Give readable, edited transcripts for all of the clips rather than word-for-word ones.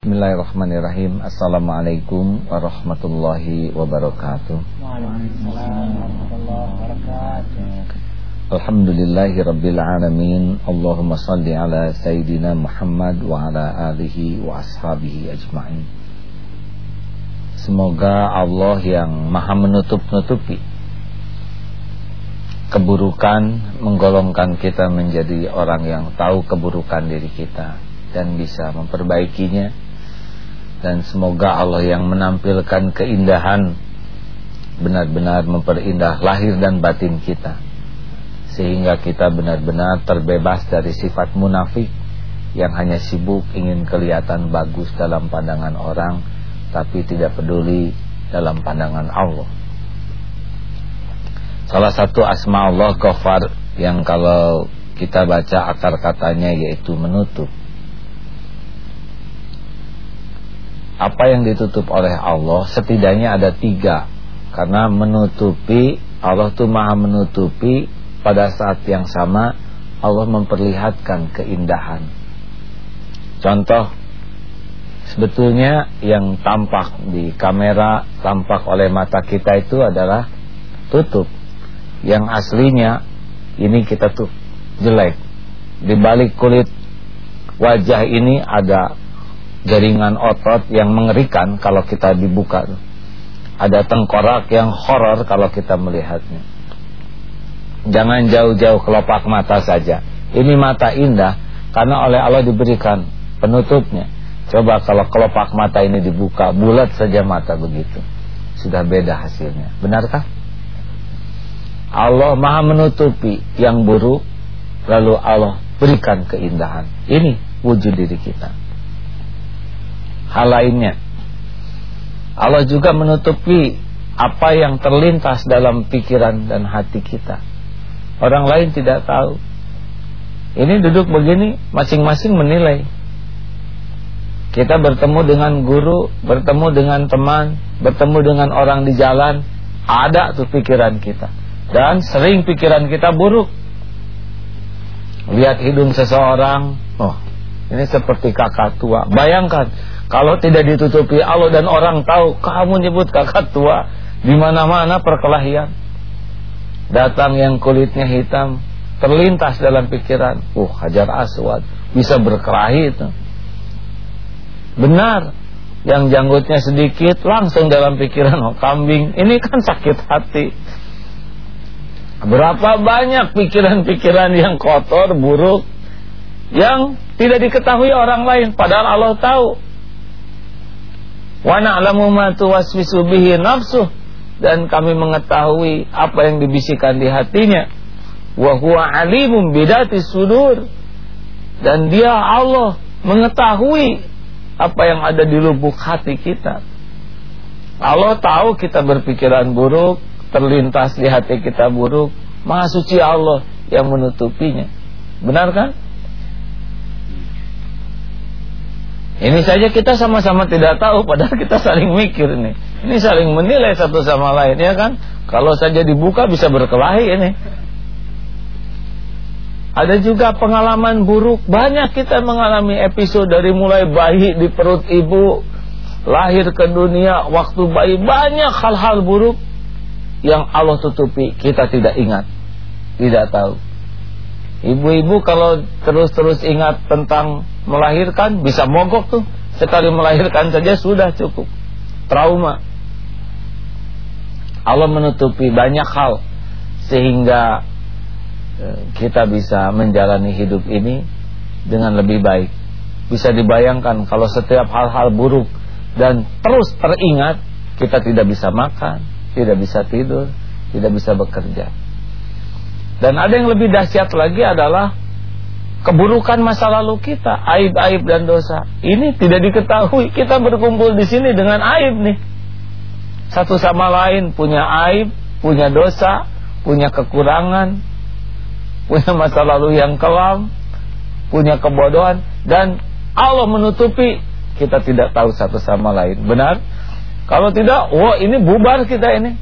Bismillahirrahmanirrahim. Assalamualaikum warahmatullahi wabarakatuh. Waalaikumsalam warahmatullahi wabarakatuh. Alhamdulillahi rabbil alamin. Allahumma salli ala Sayyidina Muhammad wa ala alihi wa ashabihi ajma'in. Semoga Allah yang maha menutup-nutupi keburukan menggolongkan kita menjadi orang yang tahu keburukan diri kita dan bisa memperbaikinya. Dan semoga Allah yang menampilkan keindahan benar-benar memperindah lahir dan batin kita, sehingga kita benar-benar terbebas dari sifat munafik yang hanya sibuk ingin kelihatan bagus dalam pandangan orang, tapi tidak peduli dalam pandangan Allah. Salah satu asma Allah Ghafar yang kalau kita baca akar katanya yaitu menutup. Apa yang ditutup oleh Allah setidaknya ada 3. Karena menutupi, Allah itu maha menutupi. Pada saat yang sama Allah memperlihatkan keindahan. Contoh, sebetulnya yang tampak di kamera, tampak oleh mata kita itu adalah tutup. Yang aslinya ini kita tuh jelek. Di balik kulit wajah ini ada jaringan otot yang mengerikan kalau kita dibuka. Ada tengkorak yang horor kalau kita melihatnya. Jangan jauh-jauh kelopak mata saja. Ini mata indah karena oleh Allah diberikan penutupnya. Coba kalau kelopak mata ini dibuka, bulat saja mata begitu, sudah beda hasilnya. Benarkah? Allah maha menutupi yang buruk, lalu Allah berikan keindahan. Ini wujud diri kita. Hal lainnya, Allah juga menutupi apa yang terlintas dalam pikiran dan hati kita. Orang lain tidak tahu. Ini duduk begini, masing-masing menilai. Kita bertemu dengan guru, bertemu dengan teman, bertemu dengan orang di jalan, ada tuh pikiran kita. Dan sering pikiran kita buruk. Lihat hidung seseorang, oh, ini seperti kakak tua. Bayangkan kalau tidak ditutupi Allah dan orang tahu kamu nyebut kakak tua, di mana-mana perkelahian. Datang yang kulitnya hitam, terlintas dalam pikiran, Hajar Aswad bisa berkelahi itu. Benar, yang janggutnya sedikit langsung dalam pikiran, kambing. Ini kan sakit hati. Berapa banyak pikiran-pikiran yang kotor, buruk, yang tidak diketahui orang lain, padahal Allah tahu. Wa na'lamu ma tuwaswisu bihi nafsuh, dan kami mengetahui apa yang dibisikkan di hatinya. Wa huwa alimun bidati sudur, dan dia Allah mengetahui apa yang ada di lubuk hati kita. Allah tahu kita berpikiran buruk, terlintas di hati kita buruk. Maha suci Allah yang menutupinya. Benar kan? Ini saja kita sama-sama tidak tahu, padahal kita saling mikir nih. Ini saling menilai satu sama lain, ya kan? Kalau saja dibuka bisa berkelahi ini. Ada juga pengalaman buruk. Banyak kita mengalami episode dari mulai bayi di perut ibu, lahir ke dunia, waktu bayi, banyak hal-hal buruk yang Allah tutupi, kita tidak ingat, tidak tahu. Ibu-ibu kalau terus-terus ingat tentang melahirkan, bisa mogok tuh. Sekali melahirkan saja sudah cukup trauma. Allah menutupi banyak hal sehingga kita bisa menjalani hidup ini dengan lebih baik. Bisa dibayangkan kalau setiap hal-hal buruk dan terus teringat, kita tidak bisa makan, tidak bisa tidur, tidak bisa bekerja. Dan ada yang lebih dahsyat lagi adalah keburukan masa lalu kita, aib-aib dan dosa. Ini tidak diketahui. Kita berkumpul di sini dengan aib nih. Satu sama lain punya aib, punya dosa, punya kekurangan, punya masa lalu yang kelam, punya kebodohan, dan Allah menutupi. Kita tidak tahu satu sama lain. Benar? Kalau tidak, ini bubar kita ini.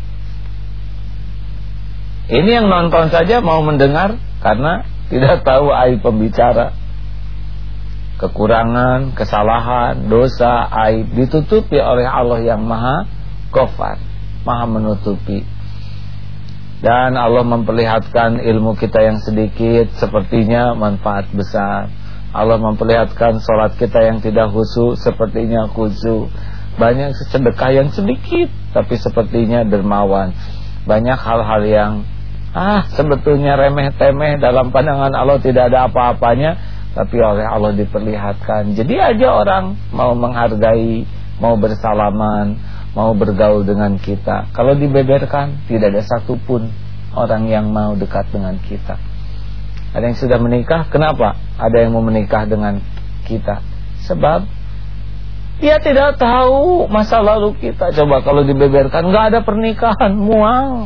Ini yang nonton saja mau mendengar karena tidak tahu aib pembicara. kekurangan, kesalahan, dosa, aib ditutupi oleh Allah yang Maha Ghafar, Maha menutupi. Dan Allah memperlihatkan ilmu kita yang sedikit sepertinya manfaat besar. Allah memperlihatkan sholat kita yang tidak khusyuk sepertinya khusyuk. Banyak sedekah yang sedikit tapi sepertinya dermawan. Banyak hal-hal yang sebetulnya remeh-temeh dalam pandangan Allah tidak ada apa-apanya, tapi oleh Allah diperlihatkan. Jadi aja orang mau menghargai, mau bersalaman, mau bergaul dengan kita. Kalau dibeberkan, tidak ada satupun orang yang mau dekat dengan kita. Ada yang sudah menikah, kenapa? Ada yang mau menikah dengan kita? Sebab dia tidak tahu masa lalu kita. Coba kalau dibeberkan, nggak ada pernikahan, mual.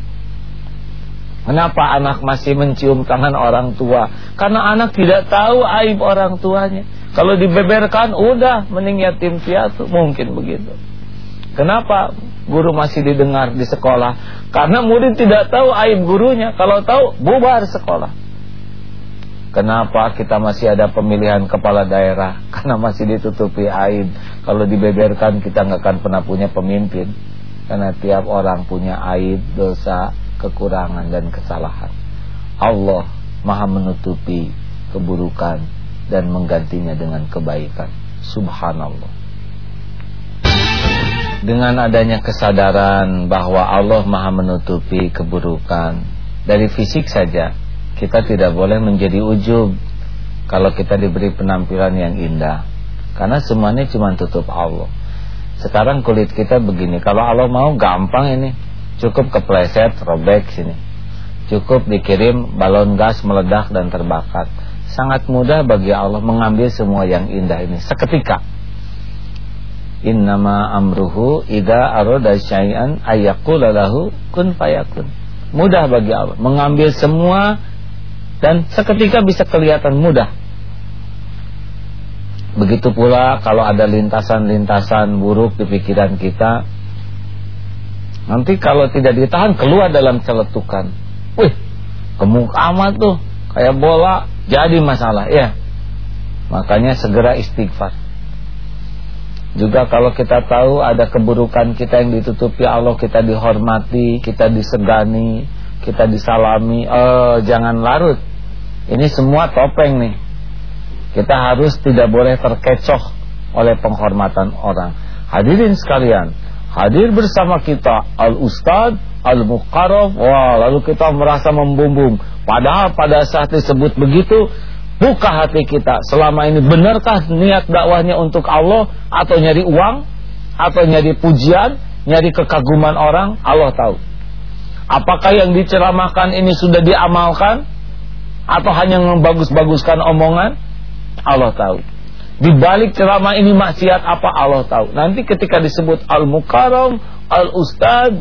Kenapa anak masih mencium tangan orang tua? Karena anak tidak tahu aib orang tuanya. Kalau dibeberkan, udah mending yatim piatu, mungkin begitu. Kenapa guru masih didengar di sekolah? Karena murid tidak tahu aib gurunya. Kalau tahu, bubar sekolah. Kenapa kita masih ada pemilihan kepala daerah? Karena masih ditutupi aib. Kalau dibeberkan, kita nggak akan pernah punya pemimpin. Karena tiap orang punya aib, dosa, kekurangan dan kesalahan. Allah Maha menutupi keburukan dan menggantinya dengan kebaikan. Subhanallah. Dengan adanya kesadaran bahwa Allah Maha menutupi keburukan dari fisik saja, kita tidak boleh menjadi ujub kalau kita diberi penampilan yang indah, karena semuanya cuma tutup Allah. Sekarang kulit kita begini, kalau Allah mau gampang ini, cukup kepleset, robek sini, cukup dikirim balon gas meledak dan terbakar. Sangat mudah bagi Allah mengambil semua yang indah ini seketika. Innama amruhu idza arada syai'an ayyaqula lahu kun fayakun. Mudah bagi Allah mengambil semua dan seketika bisa kelihatan mudah. Begitu pula kalau ada lintasan-lintasan buruk di pikiran kita, nanti kalau tidak ditahan keluar dalam celetukan. Wih, gemuk amat tuh, kayak bola, jadi masalah ya. Makanya segera istighfar. Juga kalau kita tahu ada keburukan kita yang ditutupi Allah, kita dihormati, kita disegani, kita disalami, jangan larut. Ini semua topeng nih. Kita harus tidak boleh terkecoh oleh penghormatan orang. Hadirin sekalian, hadir bersama kita Al-Ustadz Al-Muqarraf. Wah, lalu kita merasa membumbung. Padahal pada saat disebut begitu, buka hati kita. Selama ini benarkah niat dakwahnya untuk Allah, atau nyari uang, atau nyari pujian, nyari kekaguman orang? Allah tahu. Apakah yang diceramahkan ini sudah diamalkan, atau hanya membagus-baguskan omongan? Allah tahu. Di balik ceramah ini maksiat apa? Allah tahu. Nanti ketika disebut Al-Mukarram, Al-Ustadz,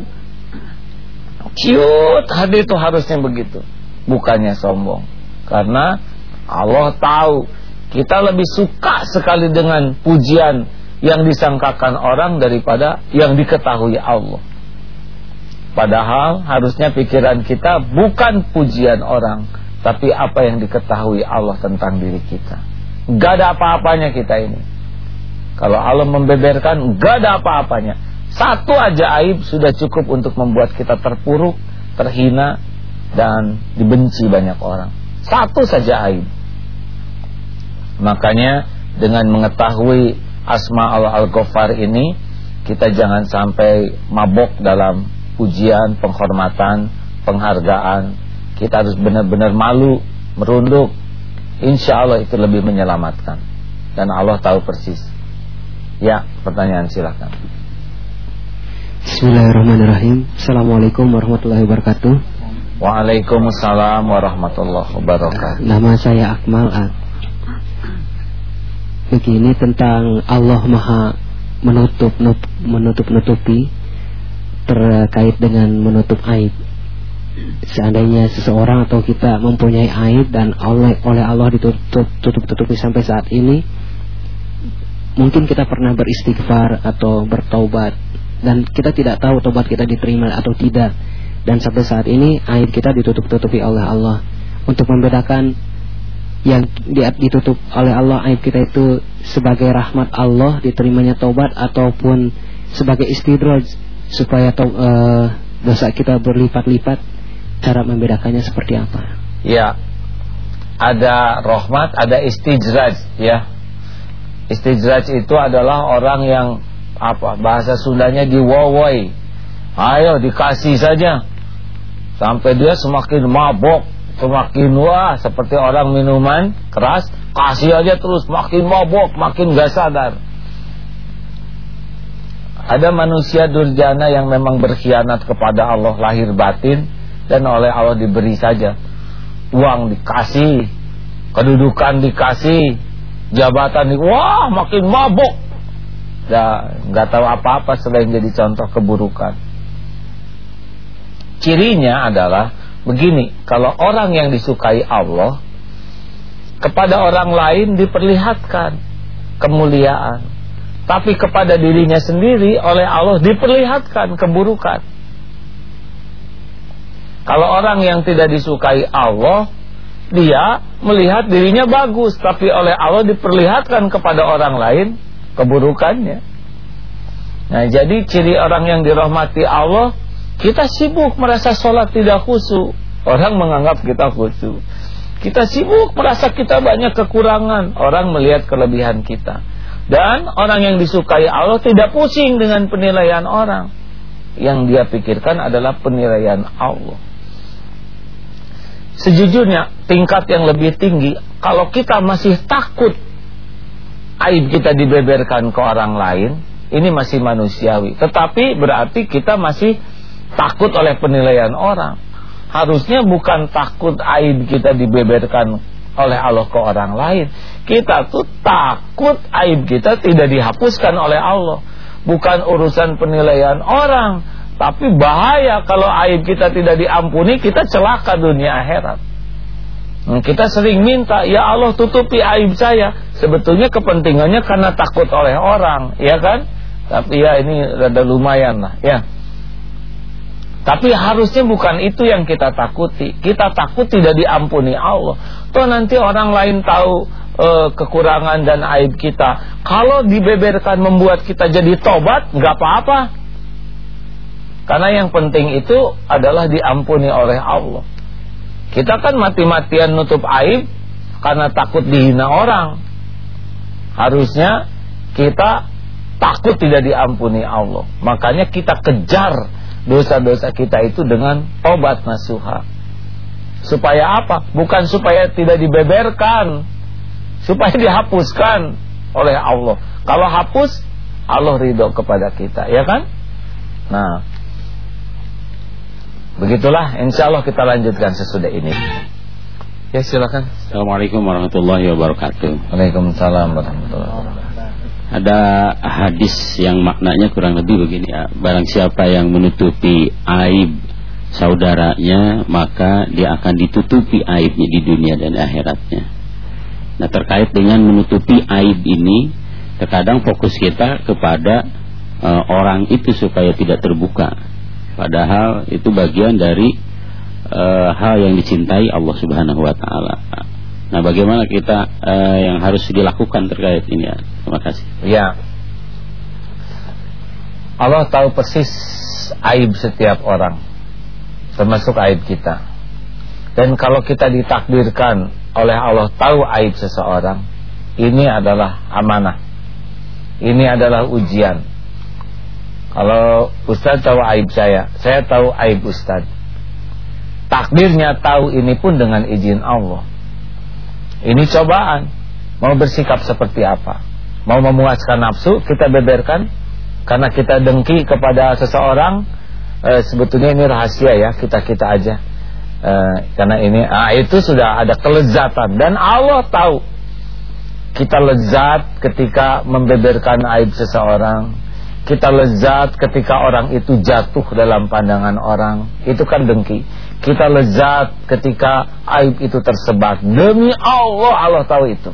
cute, hadir itu harusnya begitu, bukannya sombong. Karena Allah tahu kita lebih suka sekali dengan pujian yang disangkakan orang daripada yang diketahui Allah. Padahal harusnya pikiran kita bukan pujian orang, tapi apa yang diketahui Allah tentang diri kita. Gak ada apa-apanya kita ini. Kalau Allah membeberkan, gak ada apa-apanya. Satu aja aib sudah cukup untuk membuat kita terpuruk, terhina, dan dibenci banyak orang. Satu saja aib. Makanya dengan mengetahui asma Allah Al-Ghaffar ini, kita jangan sampai mabok dalam pujian, penghormatan, penghargaan. Kita harus benar-benar malu, merunduk. Insya Allah itu lebih menyelamatkan. Dan Allah tahu persis. Ya, pertanyaan silakan. Bismillahirrahmanirrahim. Assalamualaikum warahmatullahi wabarakatuh. Waalaikumsalam warahmatullahi wabarakatuh. Nama saya Akmal. Begini tentang Allah Maha menutupi terkait dengan menutup aib. Seandainya seseorang atau kita mempunyai aib dan oleh Allah ditutupi sampai saat ini, mungkin kita pernah beristighfar atau bertaubat dan kita tidak tahu taubat kita diterima atau tidak, dan sampai saat ini aib kita ditutupi oleh Allah. Untuk membedakan yang ditutup oleh Allah aib kita itu sebagai rahmat Allah diterimanya taubat ataupun sebagai istidraj supaya dosa kita berlipat-lipat, cara membedakannya seperti apa? Ya, ada rahmat, ada istijraj ya. Istijraj itu adalah orang yang bahasa Sundanya diwowoi. Ayo dikasih saja sampai dia semakin mabok, semakin seperti orang minuman keras, kasih aja terus, makin mabok, makin gak sadar. Ada manusia durjana yang memang berkhianat kepada Allah lahir batin, dan oleh Allah diberi saja. Uang dikasih, kedudukan dikasih, jabatan makin mabok. Gak tahu apa-apa selain jadi contoh keburukan. Cirinya adalah begini, kalau orang yang disukai Allah kepada orang lain diperlihatkan kemuliaan, tapi kepada dirinya sendiri oleh Allah diperlihatkan keburukan. Kalau orang yang tidak disukai Allah, dia melihat dirinya bagus, tapi oleh Allah diperlihatkan kepada orang lain keburukannya. Nah, jadi ciri orang yang dirahmati Allah, kita sibuk merasa sholat tidak khusyuk, orang menganggap kita khusyuk. Kita sibuk merasa kita banyak kekurangan, orang melihat kelebihan kita. Dan orang yang disukai Allah tidak pusing dengan penilaian orang. Yang dia pikirkan adalah penilaian Allah. Sejujurnya tingkat yang lebih tinggi, kalau kita masih takut aib kita dibeberkan ke orang lain, ini masih manusiawi. Tetapi berarti kita masih takut oleh penilaian orang. Harusnya bukan takut aib kita dibeberkan oleh Allah ke orang lain. Kita tuh takut aib kita tidak dihapuskan oleh Allah. Bukan urusan penilaian orang, tapi bahaya kalau aib kita tidak diampuni, kita celaka dunia akhirat. Kita sering minta, ya Allah tutupi aib saya. Sebetulnya kepentingannya karena takut oleh orang, ya kan? Tapi ya ini rada lumayan lah, ya. Tapi harusnya bukan itu yang kita takuti. Kita takut tidak diampuni Allah. Toh nanti orang lain tahu kekurangan dan aib kita. Kalau dibeberkan membuat kita jadi tobat, nggak apa-apa. Karena yang penting itu adalah diampuni oleh Allah. Kita kan mati-matian nutup aib karena takut dihina orang. Harusnya kita takut tidak diampuni Allah. Makanya kita kejar dosa-dosa kita itu dengan tobat nasuha. Supaya apa? Bukan supaya tidak dibeberkan, supaya dihapuskan oleh Allah. Kalau hapus, Allah ridho kepada kita, ya kan? Nah, begitulah. Insya Allah kita lanjutkan sesudah ini. Ya, silakan. Assalamualaikum warahmatullahi wabarakatuh. Waalaikumsalam warahmatullahi wabarakatuh. Ada hadis yang maknanya kurang lebih begini ya. Barang siapa yang menutupi aib saudaranya, maka dia akan ditutupi aibnya di dunia dan akhiratnya. Nah, terkait dengan menutupi aib ini, terkadang fokus kita kepada orang itu supaya tidak terbuka. Padahal itu bagian dari hal yang dicintai Allah Subhanahu wa taala. Nah, bagaimana kita yang harus dilakukan terkait ini ya? Terima kasih. Ya, Allah tahu persis aib setiap orang, termasuk aib kita. Dan kalau kita ditakdirkan oleh Allah tahu aib seseorang, ini adalah amanah. Ini adalah ujian. Kalau Ustaz tahu aib saya tahu aib Ustaz. Takdirnya tahu ini pun dengan izin Allah. Ini cobaan. Mau bersikap seperti apa? Mau memuaskan nafsu, kita beberkan karena kita dengki kepada seseorang. Sebetulnya ini rahasia ya, kita aja. Karena ini itu sudah ada kelezatan. Dan Allah tahu kita lezat ketika membeberkan aib seseorang. Kita lezat ketika orang itu jatuh dalam pandangan orang. Itu kan dengki. Kita lezat ketika aib itu tersebar. Demi Allah, Allah tahu itu.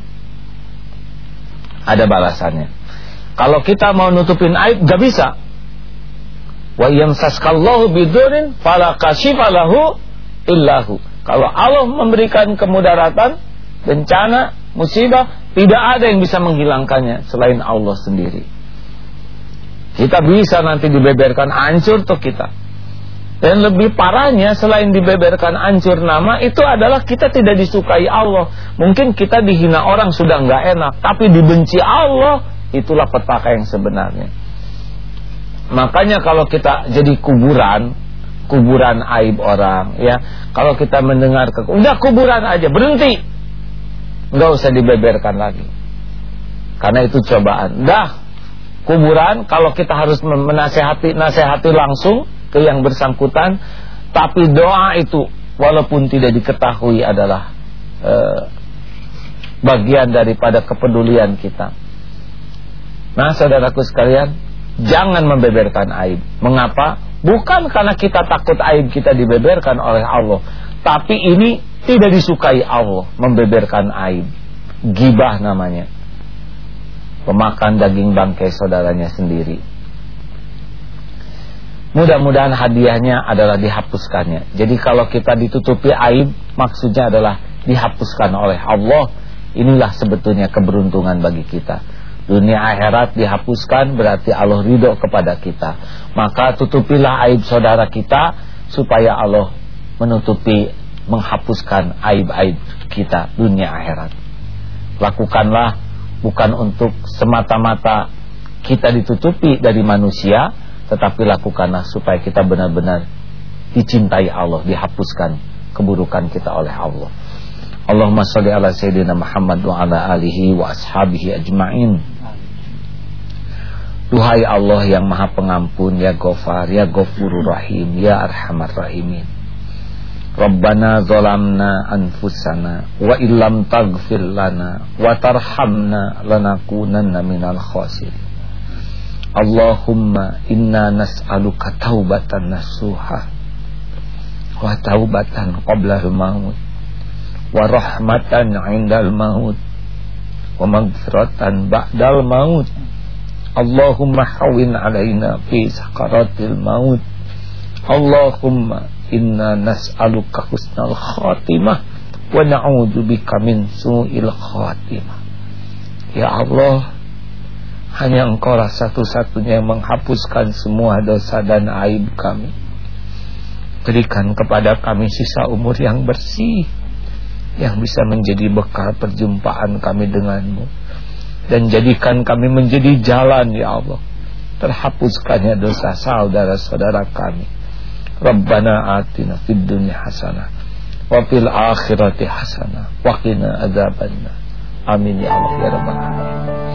Ada balasannya. Kalau kita mau nutupin aib, gak bisa. Wa yamsaskallahu bidurin fala kashifa lahu illahu. Kalau Allah memberikan kemudaratan, bencana, musibah, tidak ada yang bisa menghilangkannya selain Allah sendiri. Kita bisa nanti dibeberkan, hancur tuh kita. Dan lebih parahnya, selain dibeberkan, hancur nama, itu adalah kita tidak disukai Allah. Mungkin kita dihina orang sudah nggak enak, tapi dibenci Allah, itulah petaka yang sebenarnya. Makanya kalau kita jadi kuburan aib orang, ya. Kalau kita mendengar udah kuburan aja, berhenti, nggak usah dibeberkan lagi. Karena itu cobaan. Dah kuburan, kalau kita harus nasihati langsung ke yang bersangkutan, tapi doa itu walaupun tidak diketahui adalah bagian daripada kepedulian kita. Nah, saudaraku sekalian, jangan membeberkan aib. Mengapa? Bukan karena kita takut aib kita dibeberkan oleh Allah, tapi ini tidak disukai Allah, membeberkan aib. Gibah namanya, pemakan daging bangkai saudaranya sendiri. Mudah-mudahan hadiahnya adalah dihapuskannya. Jadi kalau kita ditutupi aib, maksudnya adalah dihapuskan oleh Allah. Inilah sebetulnya keberuntungan bagi kita. Dunia akhirat dihapuskan, berarti Allah ridho kepada kita. Maka tutupilah aib saudara kita, supaya Allah menghapuskan aib-aib kita dunia akhirat. Lakukanlah bukan untuk semata-mata kita ditutupi dari manusia, tetapi lakukanlah supaya kita benar-benar dicintai Allah, dihapuskan keburukan kita oleh Allah. Allahumma sholli ala sayyidina Muhammad wa ala alihi wa ashabihi ajma'in. Duhai Allah yang Maha Pengampun, ya Ghafar, ya Ghafurur Rahim, ya Arhamar Rahimin. Rabbana zalamna anfusana wa illam taghfir lana wa tarhamna lanakunanna minal khasirin. Allahumma inna nas'aluka taubatan nasuha wa taubatan qablal maut wa rahmatan 'indal maut wa maghfiratan ba'dal maut. Allahumma hawwin 'alaina fi sakaratil maut. Allahumma inna nas'aluka husnal khatimah wa na'udzubika min su'il khatimah. Ya Allah, hanya Engkau lah satu-satunya yang menghapuskan semua dosa dan aib kami. Berikan kepada kami sisa umur yang bersih, yang bisa menjadi bekal perjumpaan kami denganmu. Dan jadikan kami menjadi jalan, ya Allah, terhapuskannya dosa saudara-saudara kami. Rabbana atina fid dunya hasanah wa fil akhirati hasanah wa qina adzabannar. Amin ya Allah ya rabbal alamin.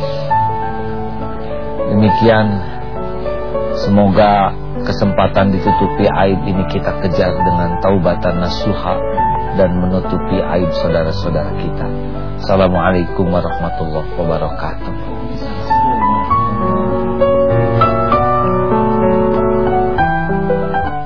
Demikian, semoga kesempatan ditutupi aib ini kita kejar dengan taubatan nasuha dan menutupi aib saudara-saudara kita. Assalamualaikum warahmatullahi wabarakatuh.